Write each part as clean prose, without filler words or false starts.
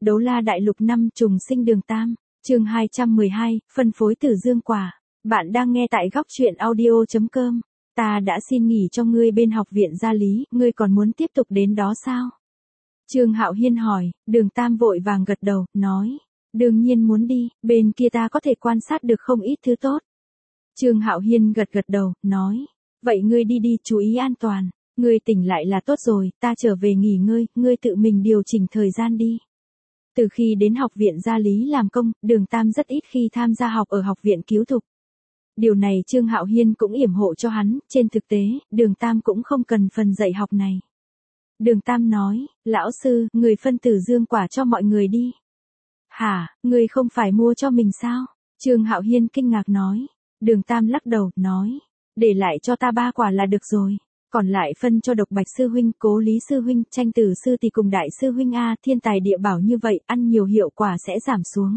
Đấu La Đại Lục 5 trùng sinh Đường Tam, chương 212, phân phối Tử Dương quả. Bạn đang nghe tại góc truyện audio.com. Ta đã xin nghỉ cho ngươi bên học viện gia lý, ngươi còn muốn tiếp tục đến đó sao? Trương Hạo Hiên hỏi, Đường Tam vội vàng gật đầu, nói, đương nhiên muốn đi, bên kia ta có thể quan sát được không ít thứ tốt. Trương Hạo Hiên gật đầu, nói, vậy ngươi đi đi, chú ý an toàn, ngươi tỉnh lại là tốt rồi, ta trở về nghỉ ngơi, ngươi tự mình điều chỉnh thời gian đi. Từ khi đến học viện gia lý làm công, Đường Tam rất ít khi tham gia học ở học viện cứu thục. Điều này Trương Hạo Hiên cũng yểm hộ cho hắn, trên thực tế, Đường Tam cũng không cần phần dạy học này. Đường Tam nói, lão sư, người phân Tử Dương quả cho mọi người đi. Hả, người không phải mua cho mình sao? Trương Hạo Hiên kinh ngạc nói. Đường Tam lắc đầu, nói, để lại cho ta 3 quả là được rồi. Còn lại phân cho Độc Bạch sư huynh, Cố Lý sư huynh, Tranh Tử sư thì cùng Đại sư huynh a, thiên tài địa bảo như vậy, ăn nhiều hiệu quả sẽ giảm xuống.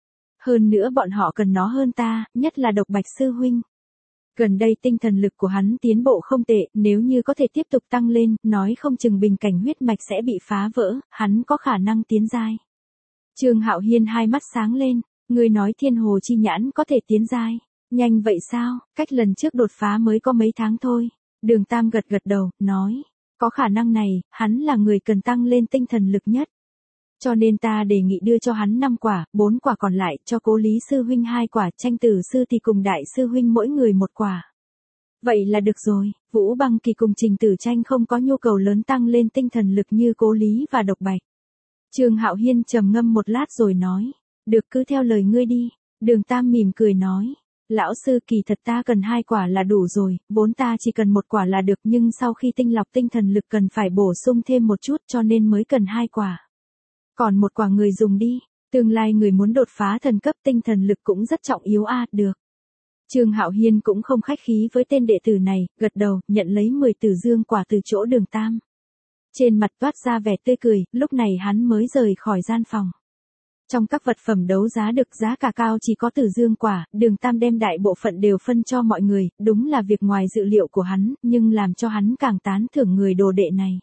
Hơn nữa bọn họ cần nó hơn ta, nhất là Độc Bạch sư huynh. Gần đây tinh thần lực của hắn tiến bộ không tệ, nếu như có thể tiếp tục tăng lên, nói không chừng bình cảnh huyết mạch sẽ bị phá vỡ, hắn có khả năng tiến giai. Trương Hạo Hiên hai mắt sáng lên, người nói Thiên Hồ chi nhãn có thể tiến giai. Nhanh vậy sao, cách lần trước đột phá mới có mấy tháng thôi. Đường Tam gật đầu, nói, có khả năng này, hắn là người cần tăng lên tinh thần lực nhất. Cho nên ta đề nghị đưa cho hắn 5 quả, 4 quả còn lại cho Cố Lý sư huynh 2 quả, Tranh Tử sư thì cùng Đại sư huynh mỗi người 1 quả. Vậy là được rồi, Vũ Băng Kỳ cùng Trình Tử Tranh không có nhu cầu lớn tăng lên tinh thần lực như Cố Lý và Độc Bạch. Trương Hạo Hiên trầm ngâm một lát rồi nói, được, cứ theo lời ngươi đi. Đường Tam mỉm cười nói, lão sư, kỳ thật ta cần 2 quả là đủ rồi, vốn ta chỉ cần 1 quả là được, nhưng sau khi tinh lọc tinh thần lực cần phải bổ sung thêm một chút cho nên mới cần 2 quả. Còn 1 quả người dùng đi, tương lai người muốn đột phá thần cấp tinh thần lực cũng rất trọng yếu a, được. Trương Hạo Hiên cũng không khách khí với tên đệ tử này, gật đầu, nhận lấy 10 Tử Dương quả từ chỗ Đường Tam. Trên mặt toát ra vẻ tươi cười, lúc này hắn mới rời khỏi gian phòng. Trong các vật phẩm đấu giá được giá cả cao chỉ có Tử Dương quả, Đường Tam đem đại bộ phận đều phân cho mọi người, đúng là việc ngoài dự liệu của hắn, nhưng làm cho hắn càng tán thưởng người đồ đệ này.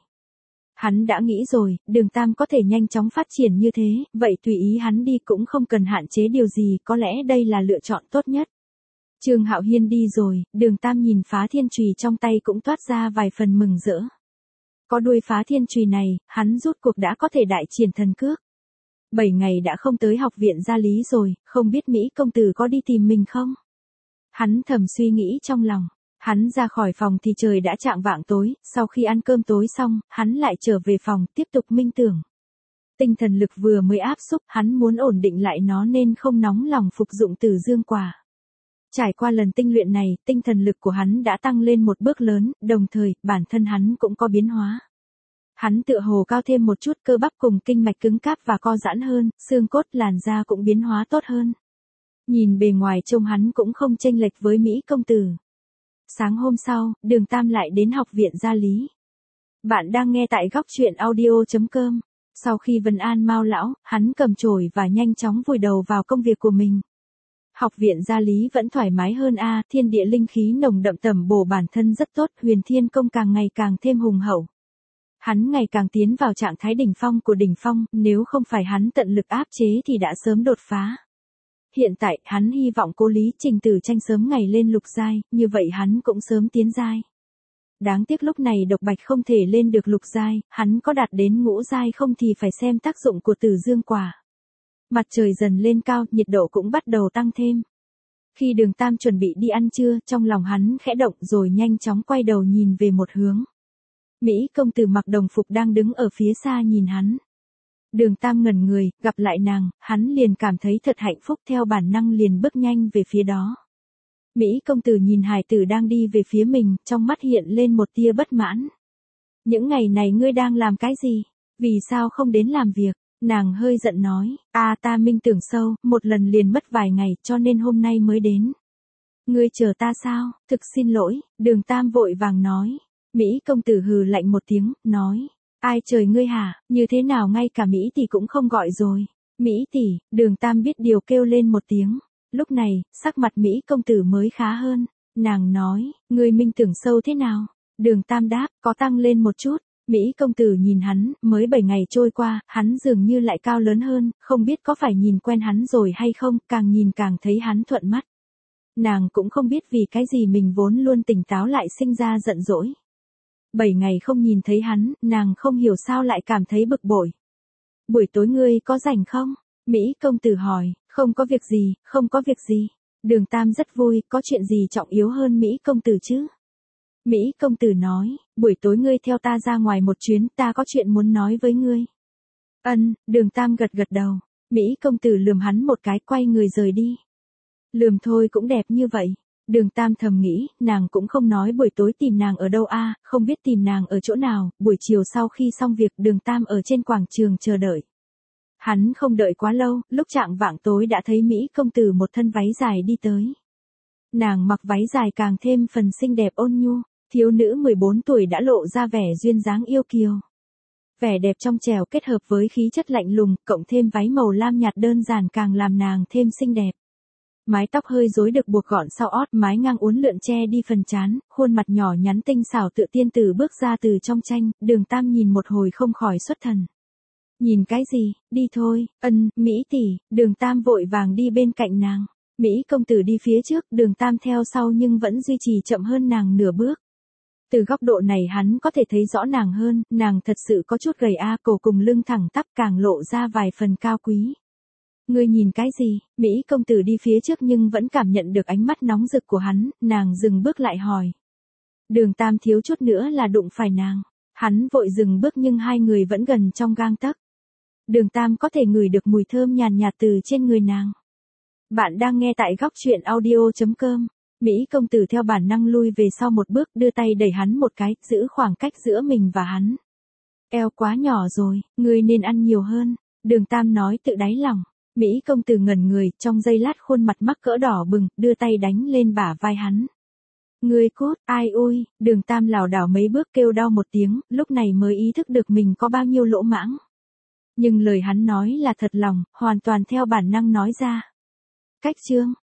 Hắn đã nghĩ rồi, Đường Tam có thể nhanh chóng phát triển như thế, vậy tùy ý hắn đi cũng không cần hạn chế điều gì, có lẽ đây là lựa chọn tốt nhất. Trương Hạo Hiên đi rồi, Đường Tam nhìn phá thiên chùy trong tay cũng toát ra vài phần mừng rỡ. Có đuôi phá thiên chùy này, hắn rút cuộc đã có thể đại triển thần cước. 7 ngày đã không tới học viện gia lý rồi, không biết Mỹ công tử có đi tìm mình không? Hắn thầm suy nghĩ trong lòng. Hắn ra khỏi phòng thì trời đã chạng vạng tối, sau khi ăn cơm tối xong, hắn lại trở về phòng, tiếp tục minh tưởng. Tinh thần lực vừa mới áp xúc, hắn muốn ổn định lại nó nên không nóng lòng phục dụng Tử Dương quả. Trải qua lần tinh luyện này, tinh thần lực của hắn đã tăng lên một bước lớn, đồng thời, bản thân hắn cũng có biến hóa. Hắn tựa hồ cao thêm một chút, cơ bắp cùng kinh mạch cứng cáp và co giãn hơn, xương cốt làn da cũng biến hóa tốt hơn. Nhìn bề ngoài trông hắn cũng không chênh lệch với Mỹ công tử. Sáng hôm sau, Đường Tam lại đến học viện gia lý. Bạn đang nghe tại góc truyện audio.com. Sau khi vân an Mao lão, hắn cầm chổi và nhanh chóng vùi đầu vào công việc của mình. Học viện gia lý vẫn thoải mái hơn a, thiên địa linh khí nồng đậm tẩm bổ bản thân rất tốt, Huyền Thiên công càng ngày càng thêm hùng hậu. Hắn ngày càng tiến vào trạng thái đỉnh phong của đỉnh phong, nếu không phải hắn tận lực áp chế thì đã sớm đột phá. Hiện tại, hắn hy vọng Cố Lý, Trình Tử Tranh sớm ngày lên lục giai, như vậy hắn cũng sớm tiến giai. Đáng tiếc lúc này Độc Bạch không thể lên được lục giai, hắn có đạt đến ngũ giai không thì phải xem tác dụng của Tử Dương quả. Mặt trời dần lên cao, nhiệt độ cũng bắt đầu tăng thêm. Khi Đường Tam chuẩn bị đi ăn trưa, trong lòng hắn khẽ động rồi nhanh chóng quay đầu nhìn về một hướng. Mỹ công tử mặc đồng phục đang đứng ở phía xa nhìn hắn. Đường Tam ngẩn người, gặp lại nàng, hắn liền cảm thấy thật hạnh phúc, theo bản năng liền bước nhanh về phía đó. Mỹ công tử nhìn hài tử đang đi về phía mình, trong mắt hiện lên một tia bất mãn. Những ngày này ngươi đang làm cái gì? Vì sao không đến làm việc? Nàng hơi giận nói, ta minh tưởng sâu, một lần liền mất vài ngày, cho nên hôm nay mới đến. Ngươi chờ ta sao? Thực xin lỗi, Đường Tam vội vàng nói. Mỹ công tử hừ lạnh một tiếng, nói. Ai trời ngươi hả, như thế nào ngay cả Mỹ tỷ cũng không gọi rồi. Mỹ tỷ, Đường Tam biết điều kêu lên một tiếng. Lúc này, sắc mặt Mỹ công tử mới khá hơn. Nàng nói, ngươi minh tưởng sâu thế nào? Đường Tam đáp, có tăng lên một chút. Mỹ công tử nhìn hắn, mới 7 ngày trôi qua, hắn dường như lại cao lớn hơn, không biết có phải nhìn quen hắn rồi hay không, càng nhìn càng thấy hắn thuận mắt. Nàng cũng không biết vì cái gì mình vốn luôn tỉnh táo lại sinh ra giận dỗi. 7 ngày không nhìn thấy hắn, nàng không hiểu sao lại cảm thấy bực bội. Buổi tối ngươi có rảnh không? Mỹ công tử hỏi, không có việc gì, không có việc gì. Đường Tam rất vui, có chuyện gì trọng yếu hơn Mỹ công tử chứ? Mỹ công tử nói, buổi tối ngươi theo ta ra ngoài một chuyến, ta có chuyện muốn nói với ngươi. Ân, Đường Tam gật gật đầu. Mỹ công tử lườm hắn một cái, quay người rời đi. Lườm thôi cũng đẹp như vậy. Đường Tam thầm nghĩ, nàng cũng không nói buổi tối tìm nàng ở đâu a, không biết tìm nàng ở chỗ nào. Buổi chiều sau khi xong việc, Đường Tam ở trên quảng trường chờ đợi. Hắn không đợi quá lâu, lúc chạng vạng tối đã thấy Mỹ công tử một thân váy dài đi tới. Nàng mặc váy dài càng thêm phần xinh đẹp ôn nhu, thiếu nữ 14 tuổi đã lộ ra vẻ duyên dáng yêu kiều. Vẻ đẹp trong trẻo kết hợp với khí chất lạnh lùng, cộng thêm váy màu lam nhạt đơn giản càng làm nàng thêm xinh đẹp. Mái tóc hơi rối được buộc gọn sau ót, mái ngang uốn lượn che đi phần trán, khuôn mặt nhỏ nhắn tinh xảo tựa tiên tử bước ra từ trong tranh, Đường Tam nhìn một hồi không khỏi xuất thần. Nhìn cái gì, đi thôi, Mỹ tỷ, Đường Tam vội vàng đi bên cạnh nàng. Mỹ công tử đi phía trước, Đường Tam theo sau nhưng vẫn duy trì chậm hơn nàng nửa bước. Từ góc độ này hắn có thể thấy rõ nàng hơn, nàng thật sự có chút gầy cổ cùng lưng thẳng tắp càng lộ ra vài phần cao quý. Ngươi nhìn cái gì? Mỹ công tử đi phía trước nhưng vẫn cảm nhận được ánh mắt nóng rực của hắn, nàng dừng bước lại hỏi. Đường Tam thiếu chút nữa là đụng phải nàng. Hắn vội dừng bước nhưng hai người vẫn gần trong gang tấc. Đường Tam có thể ngửi được mùi thơm nhàn nhạt từ trên người nàng. Bạn đang nghe tại góc truyện audio.com. Mỹ công tử theo bản năng lui về sau một bước, đưa tay đẩy hắn một cái, giữ khoảng cách giữa mình và hắn. Eo quá nhỏ rồi, ngươi nên ăn nhiều hơn. Đường Tam nói tự đáy lòng. Mỹ công tử ngẩn người, trong giây lát khuôn mặt mắc cỡ đỏ bừng, đưa tay đánh lên bả vai hắn. Ngươi cốt, ai ôi, Đường Tam lảo đảo mấy bước kêu đau một tiếng, lúc này mới ý thức được mình có bao nhiêu lỗ mãng. Nhưng lời hắn nói là thật lòng, hoàn toàn theo bản năng nói ra. Cách chương